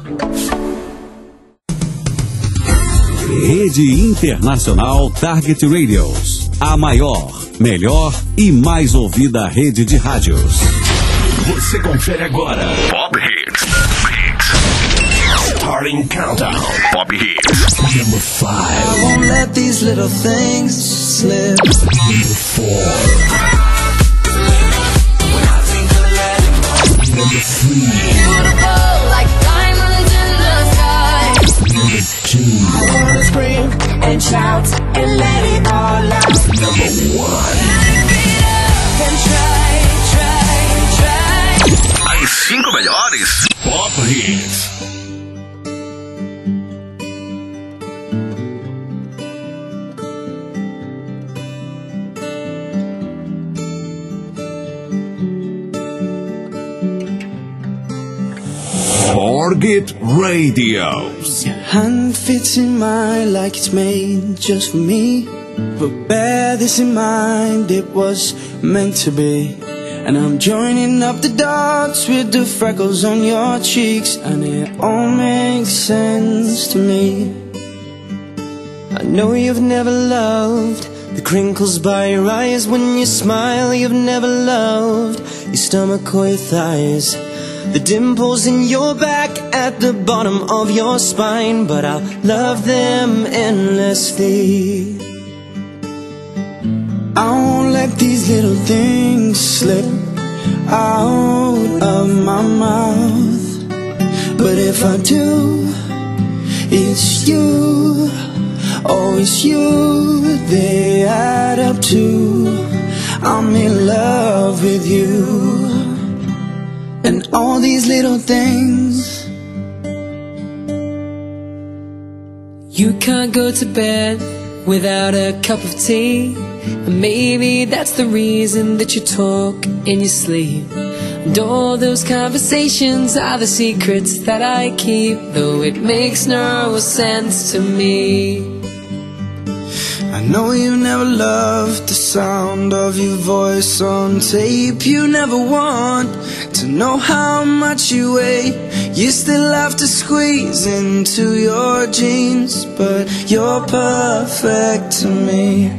Rede Internacional Target Radios. A maior, melhor e mais ouvida rede de rádios. Você confere agora Pop Hits. Starting Countdown. Pop Hits. Number 5. I won't let these little things slip. Number 4. Number 3. Beautiful like diamonds in the sky. Number 2. I wanna scream and shout and let it all out. Number 1. And try. As 5 melhores Pop Hits. Target Radios. Your hand fits in mine like it's made just for me. But bear this in mind, it was meant to be. And I'm joining up the dots with the freckles on your cheeks, and it all makes sense to me. I know you've never loved the crinkles by your eyes when you smile. You've never loved your stomach or your thighs, the dimples in your back at the bottom of your spine. But I'll love them endlessly. I won't let these little things slip out of my mouth. But if I do, it's you, oh it's you, they add up to I'm in love with you. And all these little things. You can't go to bed without a cup of tea, and maybe that's the reason that you talk in your sleep. And all those conversations are the secrets that I keep, though it makes no sense to me. I know you never loved the sound of your voice on tape. You never want to know how much you weigh. You still have to squeeze into your jeans, but you're perfect to me.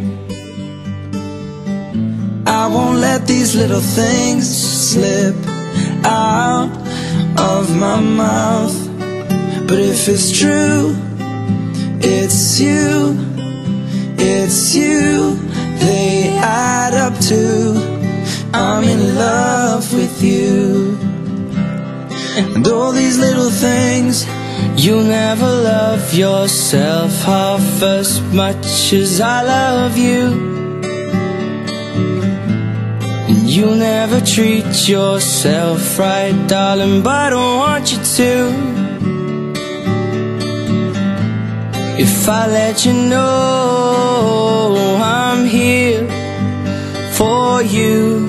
I won't let these little things slip out of my mouth. But if it's true, it's you, it's you, they add up to I'm in love with you. And all these little things. You'll never love yourself half as much as I love you. And you'll never treat yourself right, darling, but I don't want you to. If I let you know I'm here for you,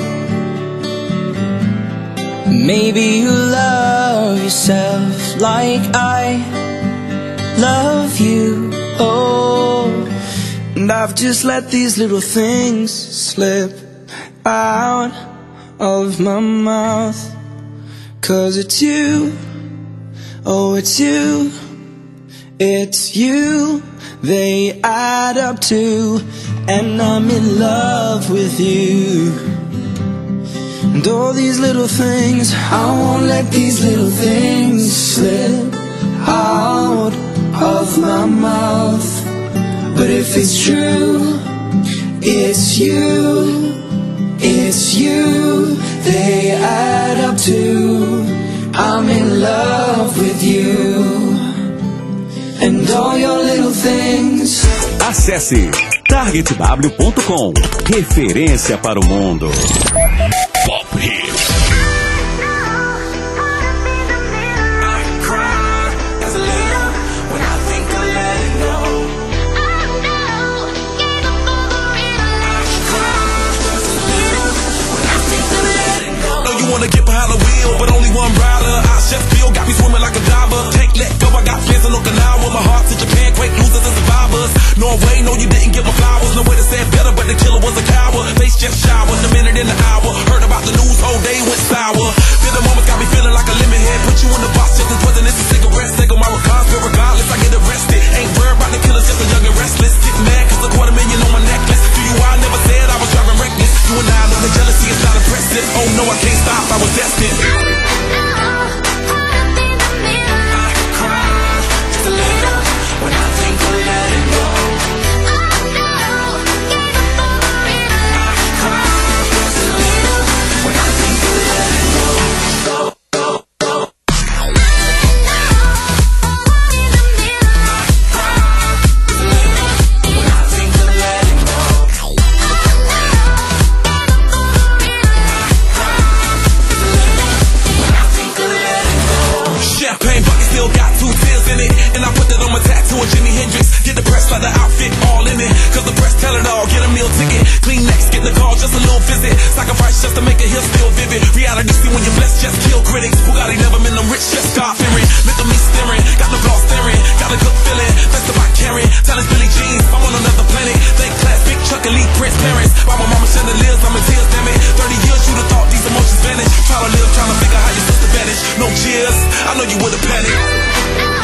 maybe you'll love yourself like I love you. Oh, and I've just let these little things slip out of my mouth. 'Cause it's you, oh it's you, it's you, they add up to, and I'm in love with you. And all these little things, I won't let these little things slip out of my mouth. But if it's true, it's you, it's you, they add up to I'm in love with you. And all your little things. Acesse targetw.com, referência para o mundo. Pop Hits. Wanna get behind the wheel, but only one rider. I chef feel got me swimming like a diver. Can't let go, I got plans in Okinawa. My heart's in Japan, quake losers and survivors. Norway, no you didn't get my flowers. No way to say it better, but the killer was a coward. Face just showered, a minute in the hour. Heard about the news whole day Get the press like the outfit all in it, cause the press tell it all. Get a meal ticket, clean next, get the call, just a little visit. Sacrifice just to make it here still vivid. Reality see when you're blessed, just kill critics. Bugatti never been them rich, just God fearing. Look at me staring, got the flaw staring. Got a good feeling, that's about carrying. Talent's Billie Jean, I'm on another planet. Think class, big Chuck, elite Prince parents. By my mama chandeliers, I'm in tears, damn it. 30 years, you'd have thought these emotions vanish. Try to live, trying to figure how your sister vanished. No cheers, I know you would've panicked.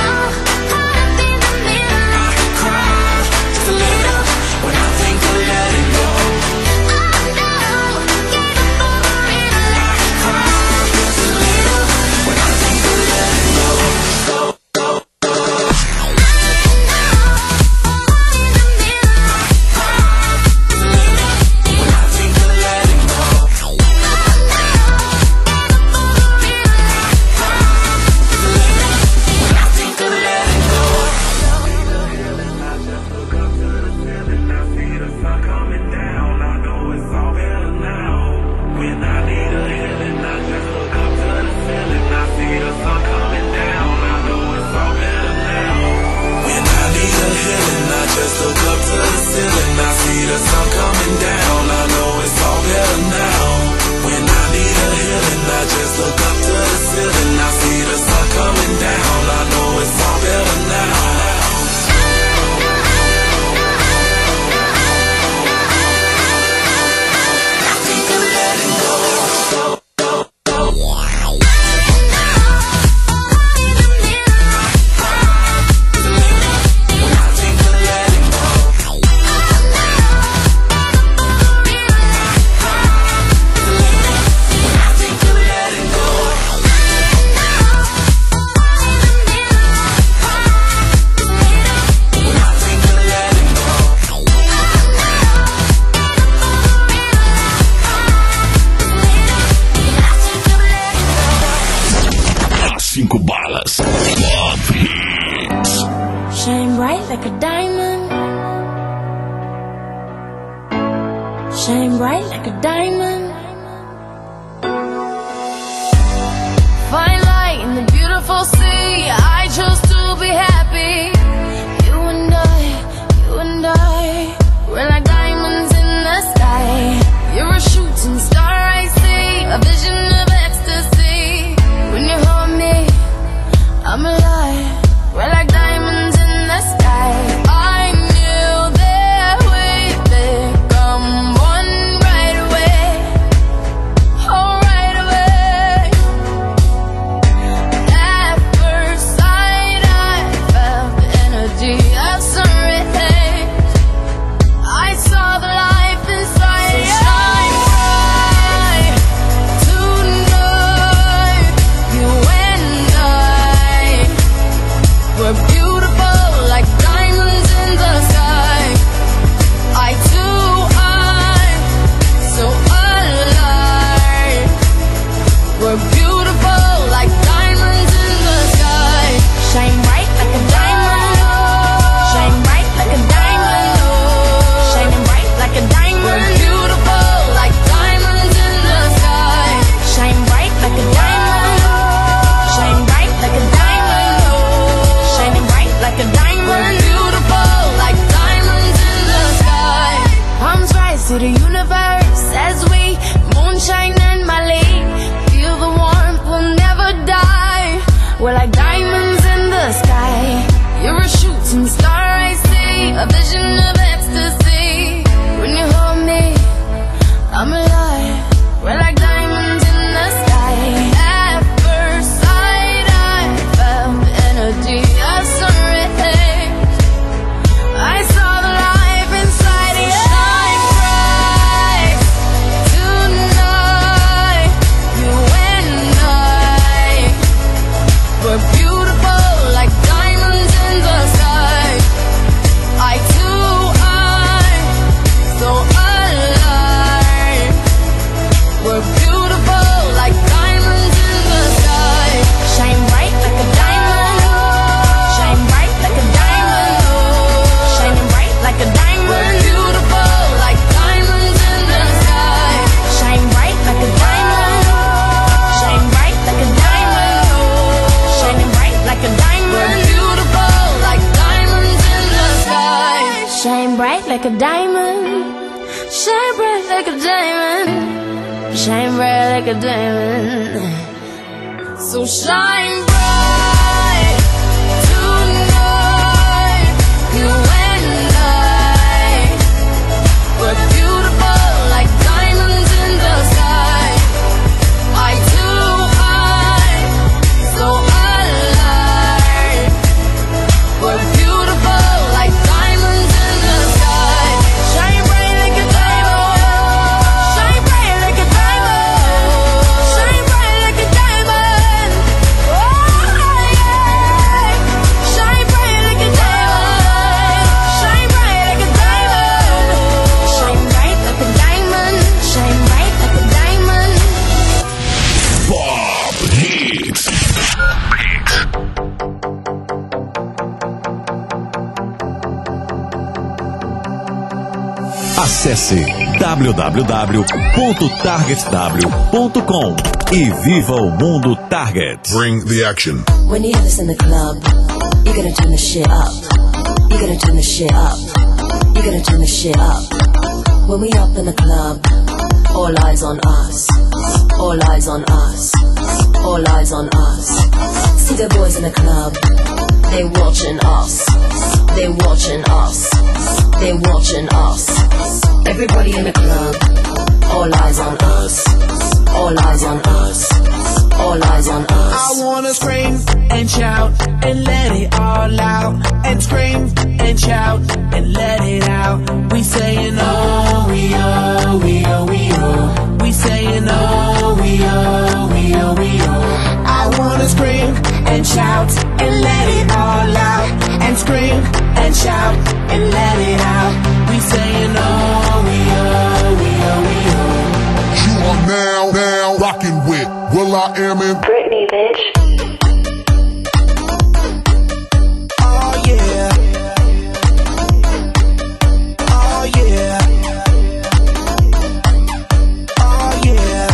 Shine bright like a diamond. Shine bright like a diamond. Fine light in the beautiful sea. I chose to be happy. You and I, we're like diamonds in the sky. You're a shooting star, I see, a vision of ecstasy. When you hold me, I'm alive. We're like diamonds in the sky. I knew that we'd become one right away. Oh, right away. At first sight, I felt the energy of sun rays. I saw the life inside. So shine bright tonight. You and I, we're beautiful like diamonds in the sky. Eye to eye, so alive. We're beautiful like diamonds in the sky. Shine bright like a diamond. Shine bright like a diamond. Shining bright like a diamond. We're beautiful like diamonds in the sky. Shine bright like a diamond. Shine bright like a diamond. Shining bright like a diamond. We're beautiful like diamonds in the sky. Palms rise to the universe as we moonshine and Mali. Feel the warmth, we'll never die. We're like diamonds in the sky. You're a shooting star, I see, a vision of ecstasy. When you hold me, I'm alive. We're like diamonds in the sky. At first sight, I felt the energy of sun rays. I saw the life inside you. Shine bright tonight. You and I, we're like a diamond. Shine bright like a diamond. Shine bright like a diamond. So shine bright tonight. You and I, we're beautiful like diamonds in the sky. Eye to eye, so alive. We're beautiful like diamonds in the sky. Shine bright like a diamond. Shine bright like a diamond. Shine bright like a diamond. Oh yeah. Shine bright like a diamond. Shine bright like a diamond. Shine bright like a diamond. Shine bright like a diamond. Pop Hits. Acesse www.targetw.com e viva o mundo Target. Bring the action. When you have this in the club, you're gonna turn the shit up. You're gonna turn the shit up. You're gonna turn the shit up. When we up in the club, all eyes on us. All eyes on us. All eyes on us. See the boys in the club, they watching us. They watching us. They watching us. Everybody in the club, all eyes on us. All eyes on us. All eyes on us. I wanna scream and shout and let it all out. And scream and shout and let it out. We saying oh, we oh, we oh, we oh. We saying oh, we oh, we oh, we oh. I wanna scream and shout and let it all out. And scream and shout and let it out. We saying oh, we oh, we oh, we oh. You are now rocking with will.i.am in Britney, bitch. Oh yeah. Oh yeah. Oh yeah.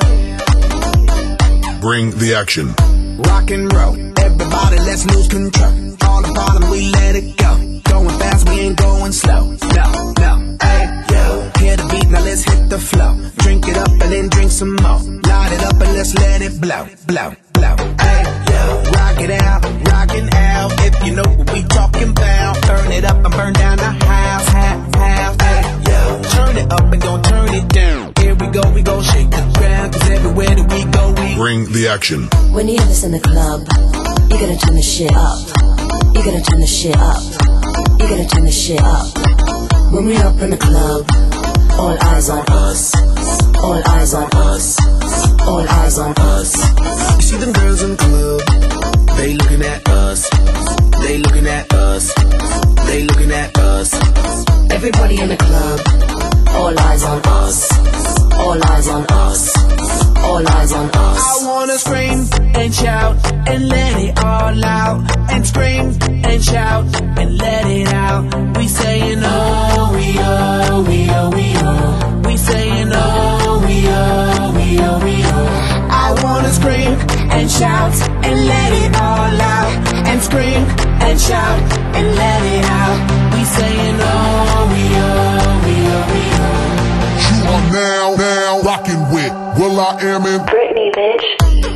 Bring the action. Rock and roll, everybody let's lose control. All the bottom we let it go. Going fast, we ain't going slow. No, hey, yo. Hear the beat, now let's hit the flow. Drink it up and then drink some more. Light it up and let's let it blow. Hey, yo. Rock it out, rockin' out. If you know what we talking about. Burn it up and burn down the house. Hey, yo. Turn it up and don't turn it down. Here we go shake the ground. Cause everywhere that we go, we Bring the action. When you have this in the club, you're gonna turn the shit up. You're gonna turn the shit up. You're gonna turn the shit up. When we up in the club, all eyes on us. All eyes on us. All eyes on us. You see them girls in the club, they looking at us. They looking at us. They looking at us. Everybody in the club, all eyes on us. All eyes on us. All eyes on us. I wanna scream and shout and let it all out. And scream and shout and let it out. We saying oh, we oh, we oh, we oh. We saying oh, we oh, we oh, we oh. I wanna scream and shout and let it all out. And scream and shout and let it out. We saying oh, we oh, we oh, we oh. You are now rocking with will.i.am in Britney, bitch.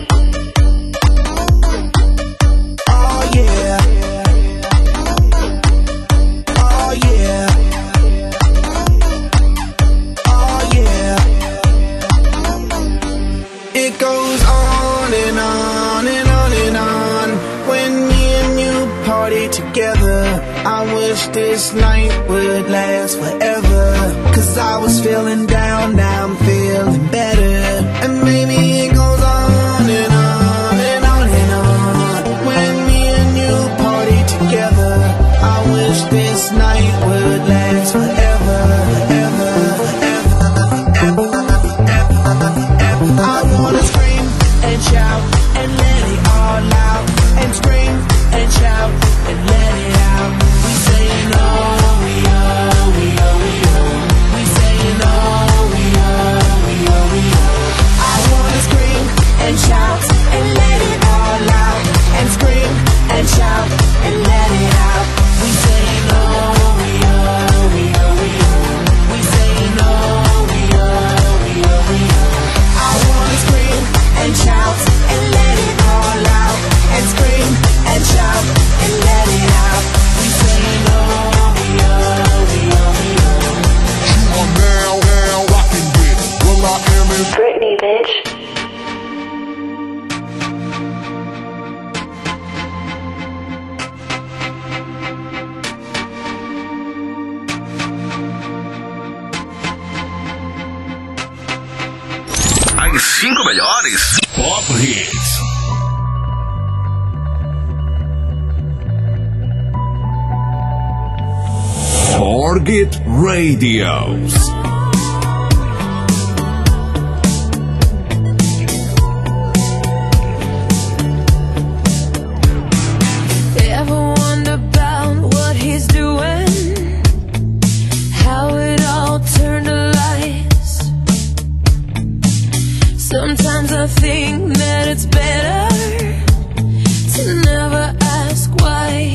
Oh yeah. Oh yeah. Oh yeah. It goes on and on and on and on. When me and you party together, I wish this night would last forever. Cause I was feeling down, now I'm feeling better. And maybe it goes on and on and on and on. When me and you party together, I wish this night would last forever, forever, forever, forever. I wanna scream and shout and let it all out. And scream and shout and let it out. We saying oh, we oh, we oh, we oh. We saying oh, we oh, we oh, we oh. I wanna melhores. Pop Hits. Target Radios. Ever wonder about what he's doing? How it all turned to lies. Sometimes I think that it's better to never ask why.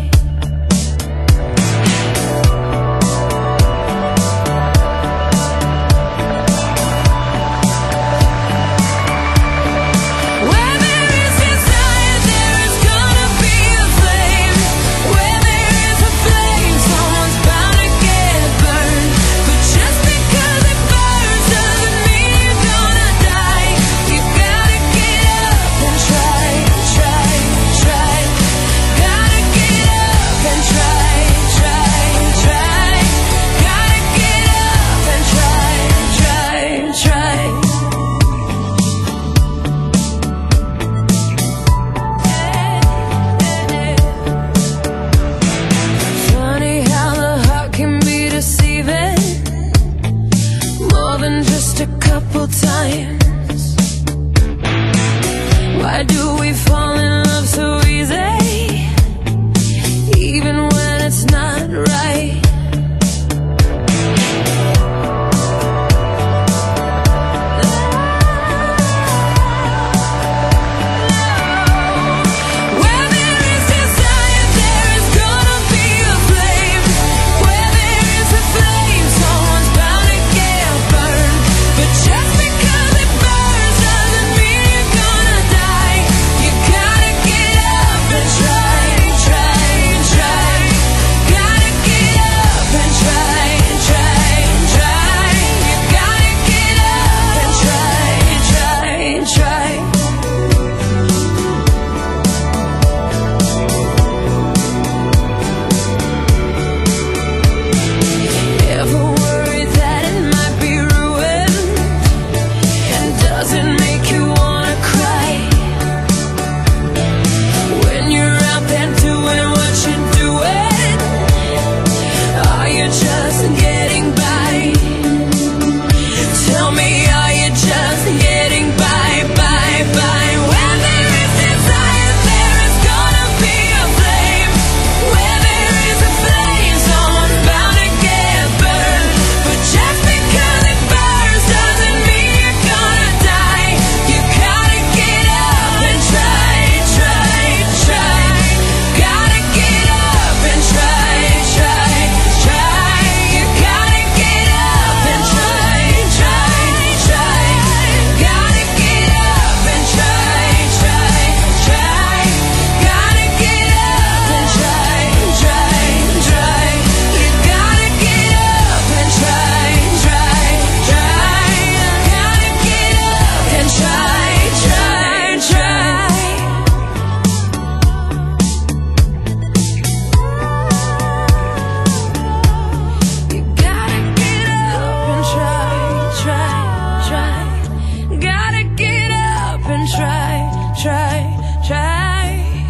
Times. Why do we fall in love so easy, even when it's not right? Where there is desire, there is gonna be a flame. Where there is a flame, someone's bound to get burned. But just because it burns doesn't mean you're gonna die. You gotta get up and try, try, try. Gotta get up and try, try, try. You gotta get up and try, try, try. Ever worried that it might be ruined? And does it make you wanna cry? When you're out there doing what you're doing, are you just getting by? Tell me, are you just getting by, by, by? Where there is desire, there is gonna be a flame. Where there is a flame, someone's bound to get burned. But just because it burns doesn't mean you're gonna die. You gotta get up and try, try, try. Gotta get up and try, try, try. You gotta get up and try, try, try. Gotta get up and try, try, try. Gotta get up and try, try, try. You gotta get up and try, try, try. Gotta get up and try, try, try. You gotta get up and try, try, try. Gotta get up and try, try, try.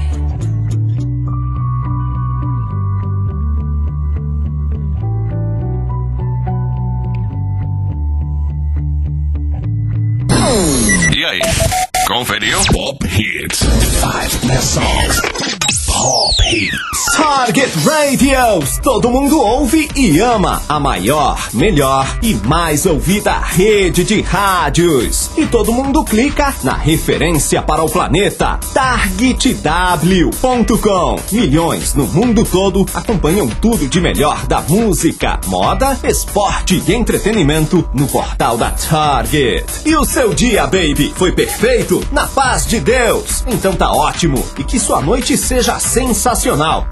E aí? Conferiu? Pop Hits. 5 best songs. Pop Hits. Target Radios, todo mundo ouve e ama a maior, melhor e mais ouvida rede de rádios. E todo mundo clica na referência para o planeta, targetw.com. Milhões no mundo todo acompanham tudo de melhor da música, moda, esporte e entretenimento no portal da Target. E o seu dia, baby, foi perfeito? Na paz de Deus? Então tá ótimo, e que sua noite seja sensacional, como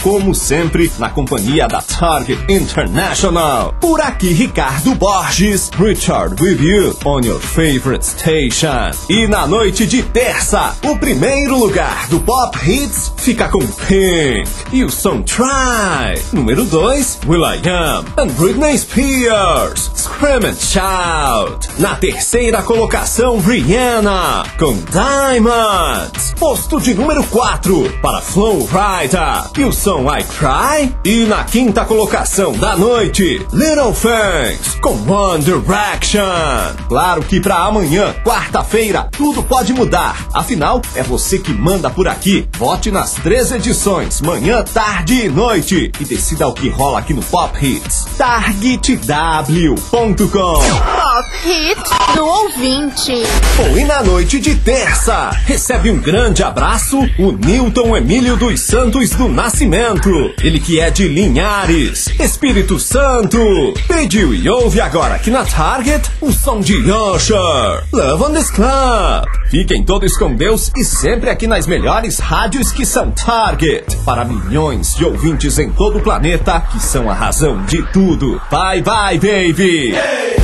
sempre na companhia da Target International. Por aqui, Ricardo Borges, Richard with you on your favorite station. E na noite de terça, o primeiro lugar do Pop Hits fica com Pink e o som Try. Número 2, will.i.am and Britney Spears, Scream and Shout. Na terceira colocação, Rihanna com Diamonds. Posto de número 4 para Flow Rida e o som I Cry. E na quinta colocação da noite, Little Things com One Direction. Claro que pra amanhã, quarta-feira, tudo pode mudar. Afinal, é você que manda por aqui. Vote nas 3 edições, manhã, tarde e noite. E decida o que rola aqui no Pop Hits. TargetW.com. Pop Hits do ouvinte. Bom, e na noite de terça, recebe um grande abraço o Newton Emílio dos Santos do Nascimento. Ele que é de Linhares, Espírito Santo. Pediu e ouve agora aqui na Target o som de Usher, Love on this Club. Fiquem todos com Deus e sempre aqui nas melhores rádios que são Target. Para milhões de ouvintes em todo o planeta que são a razão de tudo. Bye bye, baby. Hey!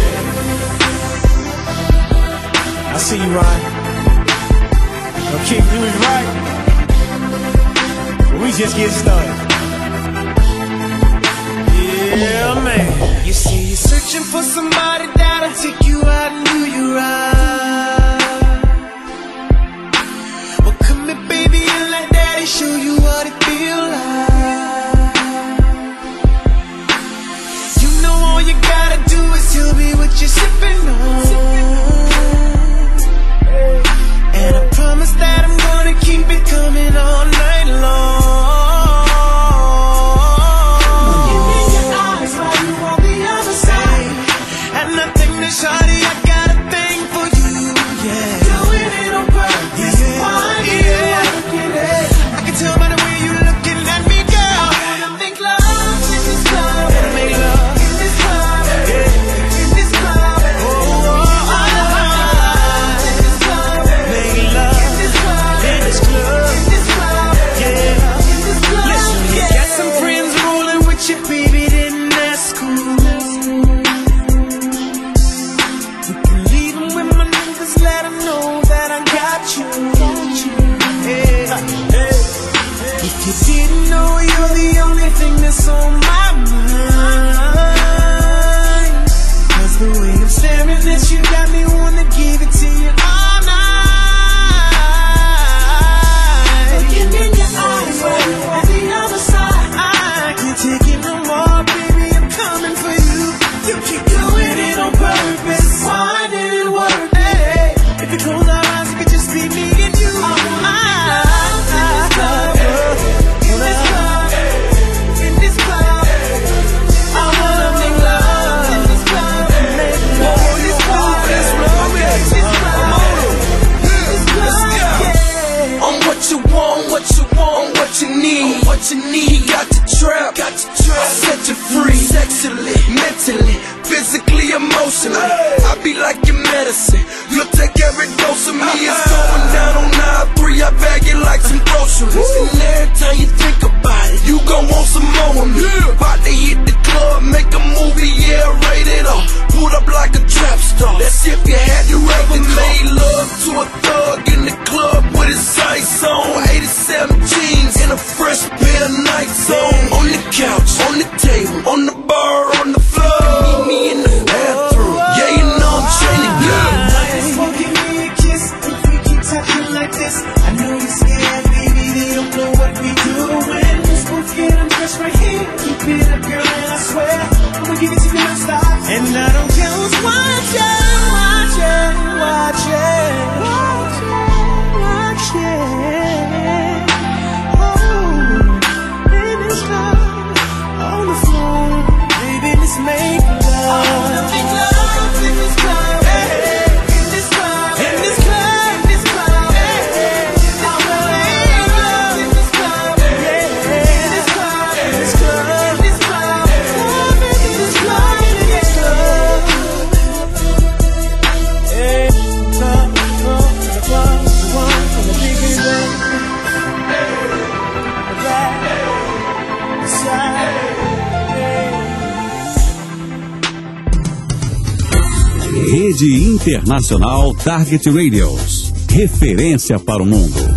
I see you, Ryan. Well, Keith, you was right. We just getting started. Yeah, man. You see, you're searching for somebody that'll take you out and do you right. Well, come here, baby, and let daddy show you what it feel like. You know all you gotta do is tell me what you're sipping on. And I promise that I'm gonna keep it coming all night long. Shawty, I got a thing for you, yeah. Doing it on purpose, why yeah. I can tell by the way you looking at me, girl. I wanna make love in this club. Wanna make love in this club, yeah. In this club, oh, in this club. Make love in this club, in this club, in this club, yeah. In this club, listen, you got some friends rolling with you, baby, then that's cool. Let them know that I got you. Hey, hey. If you didn't know, you're the only thing that's on my mind. 'Cause the way I'm staring at you got me wanna give it to you all night. Looking in your eyes, at the other side, I can't take it no more, baby. I'm coming for you. You keep doing it on purpose. Why did it work? If you close our eyes, it could just be me and you. In this club, in this club, in this club, I wanna make love in this club. This club, this club, this club, yeah. I'm what you want, what you want, what you need, what you need. Got the trap, got the trap. Set you free, sexually, mentally, physically, emotionally. I be like your medicine. You'll take every dose of me. It's going down on 9-3. I bag it like some groceries. And every time you think about it, you gon' want some more of me. About to hit the club, make a movie, yeah, rated R. Pulled up like a trap star. That's if you had your ever made love to a thug in the club with his sights on. 87 jeans and a fresh pair of Nikes on. On the couch, on the table, on the bar, on the floor. Meet me in the bathroom. Yeah, you know I'm trying to get. Give me a kiss if we keep talking like this. I know you're scared, baby. They don't know what we doing. Let's both get undressed right here. Keep it up, girl, and I swear I'ma give it to you non-stop. And I don't care who's watching, watching, watching, watching, watching. Oh, in this club, on the floor, baby, let's make love. I wanna make love in this club. Rede Internacional Target Radios. Referência para o mundo.